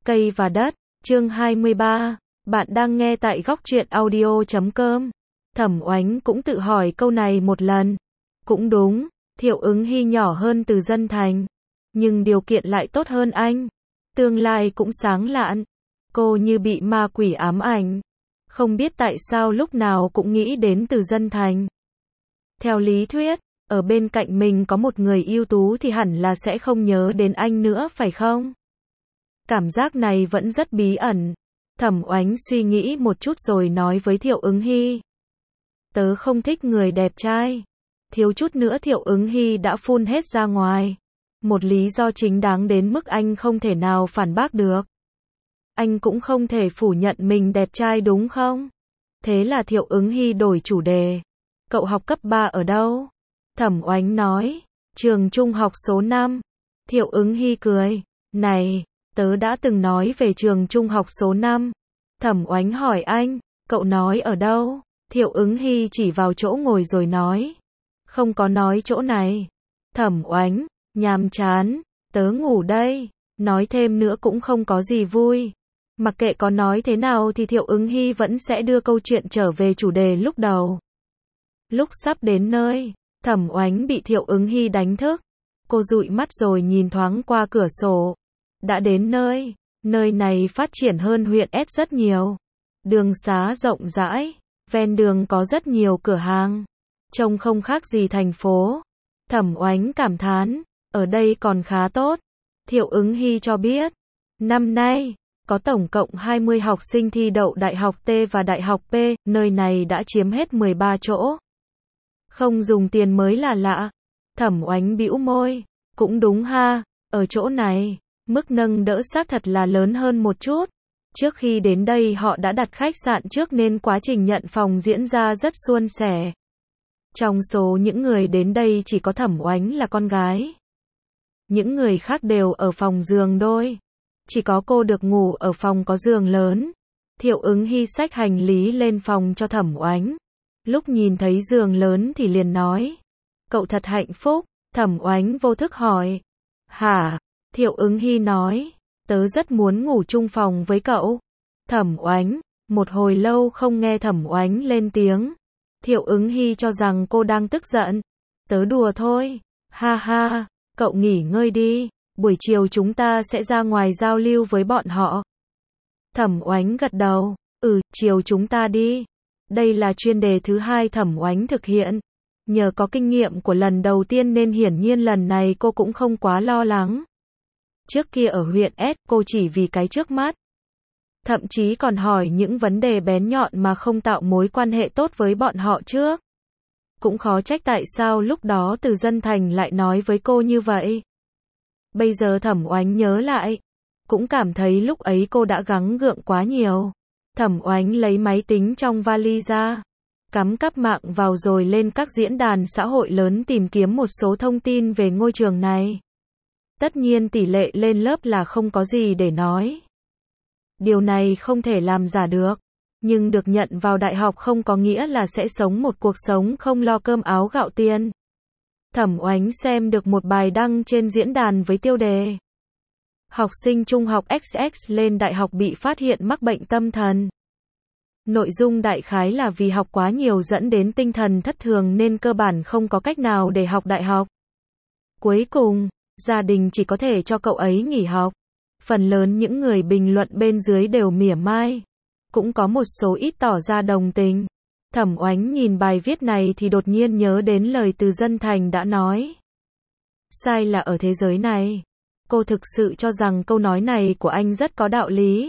Cây và đất, chương 23. Bạn đang nghe tại góc truyện audio.com. Thẩm Oánh cũng tự hỏi câu này một lần. Cũng đúng, Thiệu Ứng Hy nhỏ hơn Từ Dân Thành, nhưng điều kiện lại tốt hơn anh. Tương lai cũng sáng lạn. Cô như bị ma quỷ ám ảnh. Không biết tại sao lúc nào cũng nghĩ đến Từ Dân Thành. Theo lý thuyết, ở bên cạnh mình có một người ưu tú thì hẳn là sẽ không nhớ đến anh nữa phải không? Cảm giác này vẫn rất bí ẩn. Thẩm Oánh suy nghĩ một chút rồi nói với Thiệu Ứng Hy. Tớ không thích người đẹp trai. Thiếu chút nữa Thiệu Ứng Hy đã phun hết ra ngoài. Một lý do chính đáng đến mức anh không thể nào phản bác được. Anh cũng không thể phủ nhận mình đẹp trai đúng không? Thế là Thiệu Ứng Hy đổi chủ đề. Cậu học cấp 3 ở đâu? Thẩm Oánh nói. Trường trung học số 5. Thiệu Ứng Hy cười. Này, tớ đã từng nói về trường trung học số 5. Thẩm Oánh hỏi anh. Cậu nói ở đâu? Thiệu Ứng Hy chỉ vào chỗ ngồi rồi nói. Không có nói chỗ này. Thẩm Oánh. Nhàm chán. Tớ ngủ đây. Nói thêm nữa cũng không có gì vui. Mặc kệ có nói thế nào thì Thiệu Ứng Hy vẫn sẽ đưa câu chuyện trở về chủ đề lúc đầu. Lúc sắp đến nơi, Thẩm Oánh bị Thiệu Ứng Hy đánh thức. Cô dụi mắt rồi nhìn thoáng qua cửa sổ. Đã đến nơi, nơi này phát triển hơn huyện S rất nhiều. Đường xá rộng rãi, ven đường có rất nhiều cửa hàng. Trông không khác gì thành phố. Thẩm Oánh cảm thán, ở đây còn khá tốt. Thiệu Ứng Hy cho biết, năm nay, có tổng cộng 20 học sinh thi đậu Đại học T và Đại học P, nơi này đã chiếm hết 13 chỗ. Không dùng tiền mới là lạ. Thẩm Oánh bĩu môi, cũng đúng ha, ở chỗ này, mức nâng đỡ xác thật là lớn hơn một chút. Trước khi đến đây họ đã đặt khách sạn trước nên quá trình nhận phòng diễn ra rất suôn sẻ. Trong số những người đến đây chỉ có Thẩm Oánh là con gái. Những người khác đều ở phòng giường đôi. Chỉ có cô được ngủ ở phòng có giường lớn. Thiệu Ứng Hy xách hành lý lên phòng cho Thẩm Oánh. Lúc nhìn thấy giường lớn thì liền nói. Cậu thật hạnh phúc. Thẩm Oánh vô thức hỏi. Hả? Thiệu Ứng Hy nói. Tớ rất muốn ngủ chung phòng với cậu. Thẩm Oánh. Một hồi lâu không nghe Thẩm Oánh lên tiếng. Thiệu Ứng Hy cho rằng cô đang tức giận. Tớ đùa thôi. Ha ha. Cậu nghỉ ngơi đi. Buổi chiều chúng ta sẽ ra ngoài giao lưu với bọn họ. Thẩm Oánh gật đầu. Chiều chúng ta đi. Đây là chuyên đề thứ 2 Thẩm Oánh thực hiện. Nhờ có kinh nghiệm của lần đầu tiên nên hiển nhiên lần này cô cũng không quá lo lắng. Trước kia ở huyện S, cô chỉ vì cái trước mắt. Thậm chí còn hỏi những vấn đề bén nhọn mà không tạo mối quan hệ tốt với bọn họ trước. Cũng khó trách tại sao lúc đó Từ Dân Thành lại nói với cô như vậy. Bây giờ Thẩm Oánh nhớ lại, cũng cảm thấy lúc ấy cô đã gắng gượng quá nhiều. Thẩm Oánh lấy máy tính trong vali ra, cắm cáp mạng vào rồi lên các diễn đàn xã hội lớn tìm kiếm một số thông tin về ngôi trường này. Tất nhiên tỷ lệ lên lớp là không có gì để nói. Điều này không thể làm giả được. Nhưng được nhận vào đại học không có nghĩa là sẽ sống một cuộc sống không lo cơm áo gạo tiền. Thẩm Oánh xem được một bài đăng trên diễn đàn với tiêu đề. Học sinh trung học XX lên đại học bị phát hiện mắc bệnh tâm thần. Nội dung đại khái là vì học quá nhiều dẫn đến tinh thần thất thường nên cơ bản không có cách nào để học đại học. Cuối cùng, gia đình chỉ có thể cho cậu ấy nghỉ học. Phần lớn những người bình luận bên dưới đều mỉa mai. Cũng có một số ít tỏ ra đồng tình. Thẩm Oánh nhìn bài viết này thì đột nhiên nhớ đến lời Từ Dân Thành đã nói. Sai là ở thế giới này. Cô thực sự cho rằng câu nói này của anh rất có đạo lý.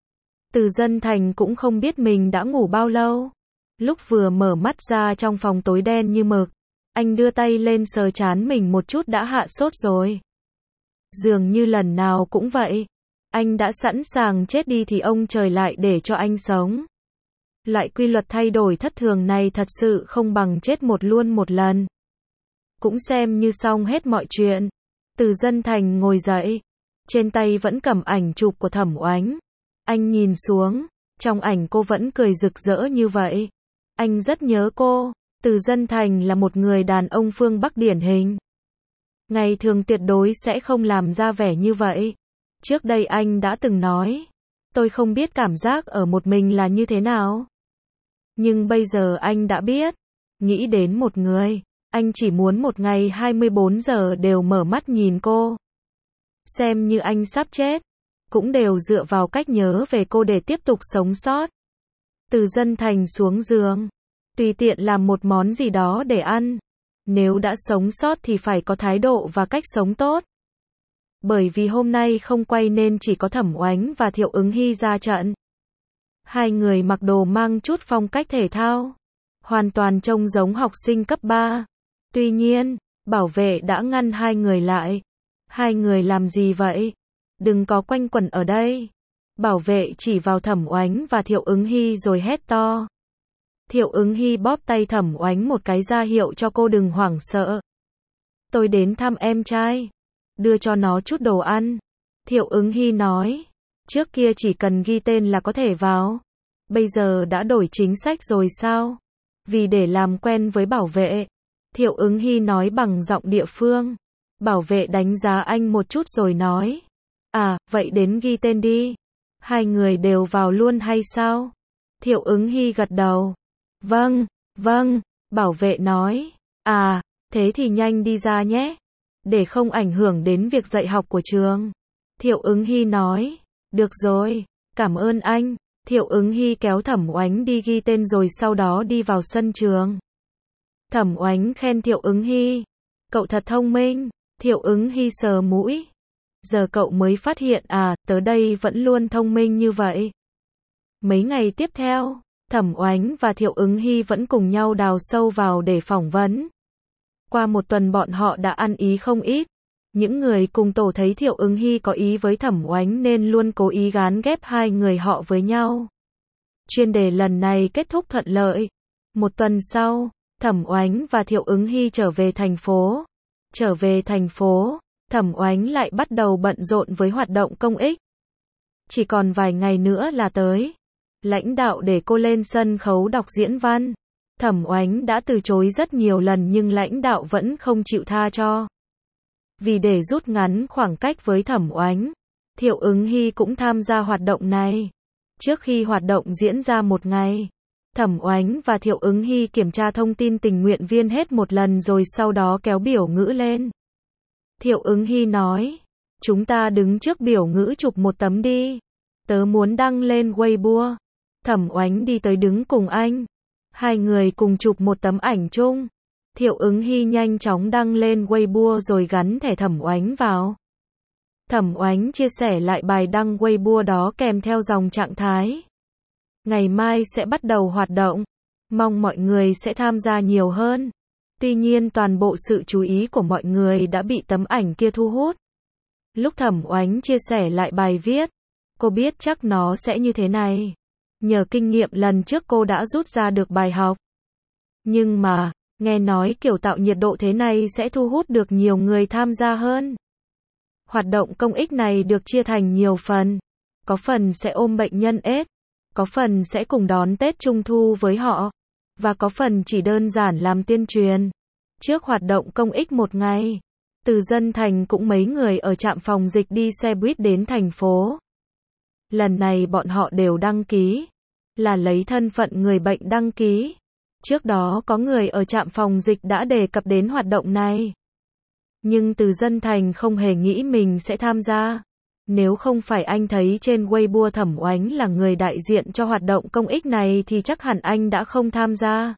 Từ Dân Thành cũng không biết mình đã ngủ bao lâu. Lúc vừa mở mắt ra trong phòng tối đen như mực, anh đưa tay lên sờ trán mình một chút đã hạ sốt rồi. Dường như lần nào cũng vậy. Anh đã sẵn sàng chết đi thì ông trời lại để cho anh sống. Loại quy luật thay đổi thất thường này thật sự không bằng chết luôn một lần. Cũng xem như xong hết mọi chuyện. Từ Dân Thành ngồi dậy. Trên tay vẫn cầm ảnh chụp của Thẩm Oánh. Anh nhìn xuống. Trong ảnh cô vẫn cười rực rỡ như vậy. Anh rất nhớ cô. Từ Dân Thành là một người đàn ông phương Bắc điển hình. Ngày thường tuyệt đối sẽ không làm ra vẻ như vậy. Trước đây anh đã từng nói, tôi không biết cảm giác ở một mình là như thế nào. Nhưng bây giờ anh đã biết, nghĩ đến một người, anh chỉ muốn một ngày 24 giờ đều mở mắt nhìn cô. Xem như anh sắp chết, cũng đều dựa vào cách nhớ về cô để tiếp tục sống sót. Từ Dân Thành xuống giường, tùy tiện làm một món gì đó để ăn. Nếu đã sống sót thì phải có thái độ và cách sống tốt. Bởi vì hôm nay không quay nên chỉ có Thẩm Oánh và Thiệu Ứng Hy ra trận. Hai người mặc đồ mang chút phong cách thể thao, hoàn toàn trông giống học sinh cấp 3. Tuy nhiên, bảo vệ đã ngăn hai người lại. Hai người làm gì vậy? Đừng có quanh quẩn ở đây. Bảo vệ chỉ vào Thẩm Oánh và Thiệu Ứng Hy rồi hét to. Thiệu Ứng Hy bóp tay Thẩm Oánh một cái ra hiệu cho cô đừng hoảng sợ. Tôi đến thăm em trai, đưa cho nó chút đồ ăn. Thiệu Ứng Hy nói, trước kia chỉ cần ghi tên là có thể vào. Bây giờ đã đổi chính sách rồi sao? Vì để làm quen với bảo vệ. Thiệu Ứng Hy nói bằng giọng địa phương. Bảo vệ đánh giá anh một chút rồi nói. À, vậy đến ghi tên đi. Hai người đều vào luôn hay sao? Thiệu Ứng Hy gật đầu. Vâng, vâng, bảo vệ nói. À, thế thì nhanh đi ra nhé. Để không ảnh hưởng đến việc dạy học của trường. Thiệu Ứng Hy nói. Được rồi, cảm ơn anh. Thiệu Ứng Hy kéo Thẩm Oánh đi ghi tên rồi sau đó đi vào sân trường. Thẩm Oánh khen Thiệu Ứng Hy. Cậu thật thông minh. Thiệu Ứng Hy sờ mũi. Giờ cậu mới phát hiện à, tớ đây vẫn luôn thông minh như vậy. Mấy ngày tiếp theo, Thẩm Oánh và Thiệu Ứng Hy vẫn cùng nhau đào sâu vào để phỏng vấn. Qua một tuần bọn họ đã ăn ý không ít. Những người cùng tổ thấy Thiệu Ứng Hy có ý với Thẩm Oánh nên luôn cố ý gán ghép hai người họ với nhau. Chuyên đề lần này kết thúc thuận lợi. Một tuần sau, Thẩm Oánh và Thiệu Ứng Hy trở về thành phố. Trở về thành phố, Thẩm Oánh lại bắt đầu bận rộn với hoạt động công ích. Chỉ còn vài ngày nữa là tới. Lãnh đạo để cô lên sân khấu đọc diễn văn. Thẩm Oánh đã từ chối rất nhiều lần nhưng lãnh đạo vẫn không chịu tha cho. Vì để rút ngắn khoảng cách với Thẩm Oánh, Thiệu Ứng Hy cũng tham gia hoạt động này. Trước khi hoạt động diễn ra một ngày, Thẩm Oánh và Thiệu Ứng Hy kiểm tra thông tin tình nguyện viên hết một lần rồi sau đó kéo biểu ngữ lên. Thiệu Ứng Hy nói, chúng ta đứng trước biểu ngữ chụp một tấm đi. Tớ muốn đăng lên Weibo. Thẩm Oánh đi tới đứng cùng anh. Hai người cùng chụp một tấm ảnh chung. Thiệu Ứng Hy nhanh chóng đăng lên Weibo rồi gắn thẻ Thẩm Oánh vào. Thẩm Oánh chia sẻ lại bài đăng Weibo đó kèm theo dòng trạng thái. Ngày mai sẽ bắt đầu hoạt động. Mong mọi người sẽ tham gia nhiều hơn. Tuy nhiên toàn bộ sự chú ý của mọi người đã bị tấm ảnh kia thu hút. Lúc Thẩm Oánh chia sẻ lại bài viết, cô biết chắc nó sẽ như thế này. Nhờ kinh nghiệm lần trước cô đã rút ra được bài học. Nhưng mà, nghe nói kiểu tạo nhiệt độ thế này sẽ thu hút được nhiều người tham gia hơn. Hoạt động công ích này được chia thành nhiều phần. Có phần sẽ ôm bệnh nhân AIDS, có phần sẽ cùng đón Tết Trung Thu với họ, và có phần chỉ đơn giản làm tuyên truyền. Trước hoạt động công ích một ngày, Từ Dân Thành cũng mấy người ở trạm phòng dịch đi xe buýt đến thành phố. Lần này bọn họ đều đăng ký, là lấy thân phận người bệnh đăng ký. Trước đó có người ở trạm phòng dịch đã đề cập đến hoạt động này. Nhưng Từ Dân Thành không hề nghĩ mình sẽ tham gia. Nếu không phải anh thấy trên Weibo Thẩm Oánh là người đại diện cho hoạt động công ích này thì chắc hẳn anh đã không tham gia.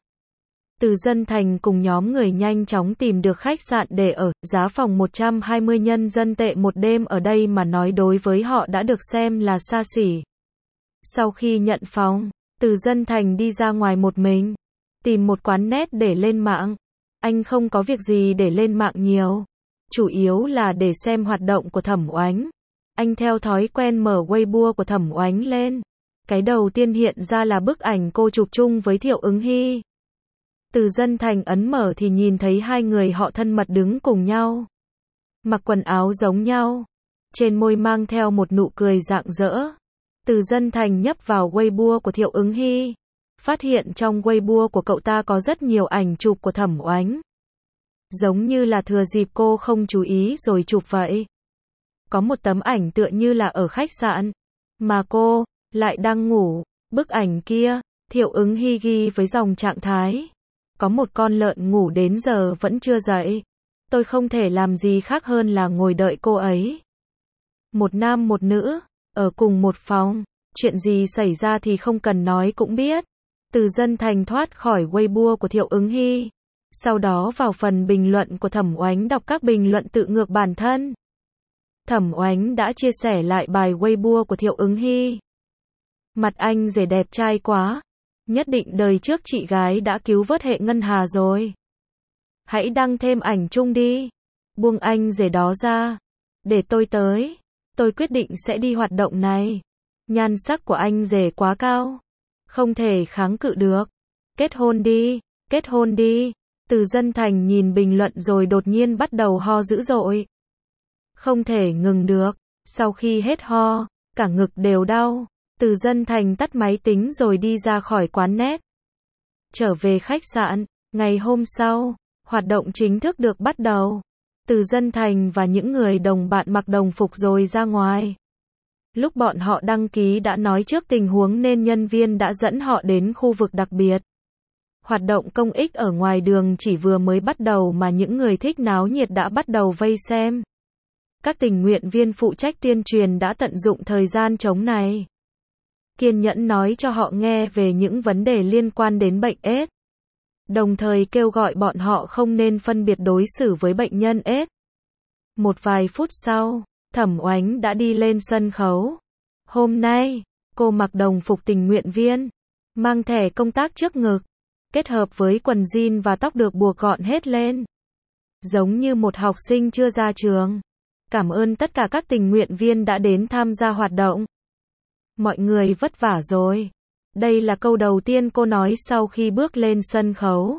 Từ Dân Thành cùng nhóm người nhanh chóng tìm được khách sạn để ở, giá phòng 120 nhân dân tệ một đêm ở đây mà nói đối với họ đã được xem là xa xỉ. Sau khi nhận phòng, Từ Dân Thành đi ra ngoài một mình, tìm một quán net để lên mạng. Anh không có việc gì để lên mạng nhiều, chủ yếu là để xem hoạt động của Thẩm Oánh. Anh theo thói quen mở Weibo của Thẩm Oánh lên. Cái đầu tiên hiện ra là bức ảnh cô chụp chung với Thiệu Ứng Hy. Từ Dân Thành ấn mở thì nhìn thấy hai người họ thân mật đứng cùng nhau. Mặc quần áo giống nhau. Trên môi mang theo một nụ cười rạng rỡ. Từ Dân Thành nhấp vào Weibo của Thiệu Ứng Hy. Phát hiện trong Weibo của cậu ta có rất nhiều ảnh chụp của Thẩm Oánh. Giống như là thừa dịp cô không chú ý rồi chụp vậy. có một tấm ảnh tựa như là ở khách sạn, mà cô lại đang ngủ. Bức ảnh kia, Thiệu Ứng Hy ghi với dòng trạng thái: có một con lợn ngủ đến giờ vẫn chưa dậy. Tôi không thể làm gì khác hơn là ngồi đợi cô ấy. Một nam một nữ, ở cùng một phòng, chuyện gì xảy ra thì không cần nói cũng biết. Từ Dân Thành thoát khỏi Weibo của Thiệu Ứng Hy. Sau đó vào phần bình luận của Thẩm Oánh đọc các bình luận tự ngược bản thân. Thẩm Oánh đã chia sẻ lại bài Weibo của Thiệu Ứng Hy. Mặt anh rể đẹp trai quá. Nhất định đời trước chị gái đã cứu vớt hệ ngân hà rồi. Hãy đăng thêm ảnh chung đi. Buông anh rể đó ra. Để tôi tới. Tôi quyết định sẽ đi hoạt động này. Nhan sắc của anh rể quá cao. Không thể kháng cự được. Kết hôn đi. Kết hôn đi. Từ Dân Thành nhìn bình luận rồi đột nhiên bắt đầu ho dữ dội. Không thể ngừng được. Sau khi hết ho, cả ngực đều đau. Từ Dân Thành tắt máy tính rồi đi ra khỏi quán net. Trở về khách sạn, ngày hôm sau, hoạt động chính thức được bắt đầu. Từ Dân Thành và những người đồng bạn mặc đồng phục rồi ra ngoài. Lúc bọn họ đăng ký đã nói trước tình huống nên nhân viên đã dẫn họ đến khu vực đặc biệt. Hoạt động công ích ở ngoài đường chỉ vừa mới bắt đầu mà những người thích náo nhiệt đã bắt đầu vây xem. Các tình nguyện viên phụ trách tuyên truyền đã tận dụng thời gian trống này. Kiên nhẫn nói cho họ nghe về những vấn đề liên quan đến bệnh AIDS. Đồng thời kêu gọi bọn họ không nên phân biệt đối xử với bệnh nhân AIDS. Một vài phút sau, Thẩm Oánh đã đi lên sân khấu. Hôm nay, cô mặc đồng phục tình nguyện viên, mang thẻ công tác trước ngực, kết hợp với quần jean và tóc được buộc gọn hết lên. Giống như một học sinh chưa ra trường. Cảm ơn tất cả các tình nguyện viên đã đến tham gia hoạt động. Mọi người vất vả rồi. Đây là câu đầu tiên cô nói sau khi bước lên sân khấu.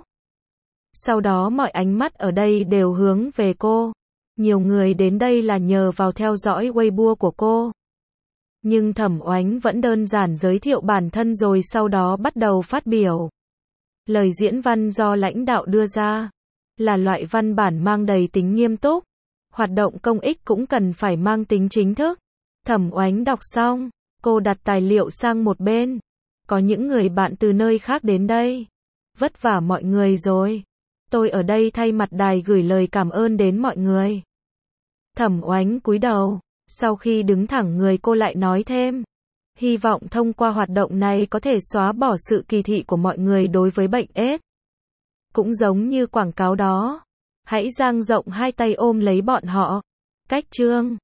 Sau đó mọi ánh mắt ở đây đều hướng về cô. Nhiều người đến đây là nhờ vào theo dõi Weibo của cô. Nhưng Thẩm Oánh vẫn đơn giản giới thiệu bản thân rồi sau đó bắt đầu phát biểu. Lời diễn văn do lãnh đạo đưa ra là loại văn bản mang đầy tính nghiêm túc. Hoạt động công ích cũng cần phải mang tính chính thức. Thẩm Oánh đọc xong, cô đặt tài liệu sang một bên. Có những người bạn từ nơi khác đến đây. Vất vả mọi người rồi. Tôi ở đây thay mặt đài gửi lời cảm ơn đến mọi người. Thẩm Oánh cúi đầu. Sau khi đứng thẳng người cô lại nói thêm. Hy vọng thông qua hoạt động này có thể xóa bỏ sự kỳ thị của mọi người đối với bệnh AIDS. Cũng giống như quảng cáo đó. Hãy dang rộng hai tay ôm lấy bọn họ. Cách chương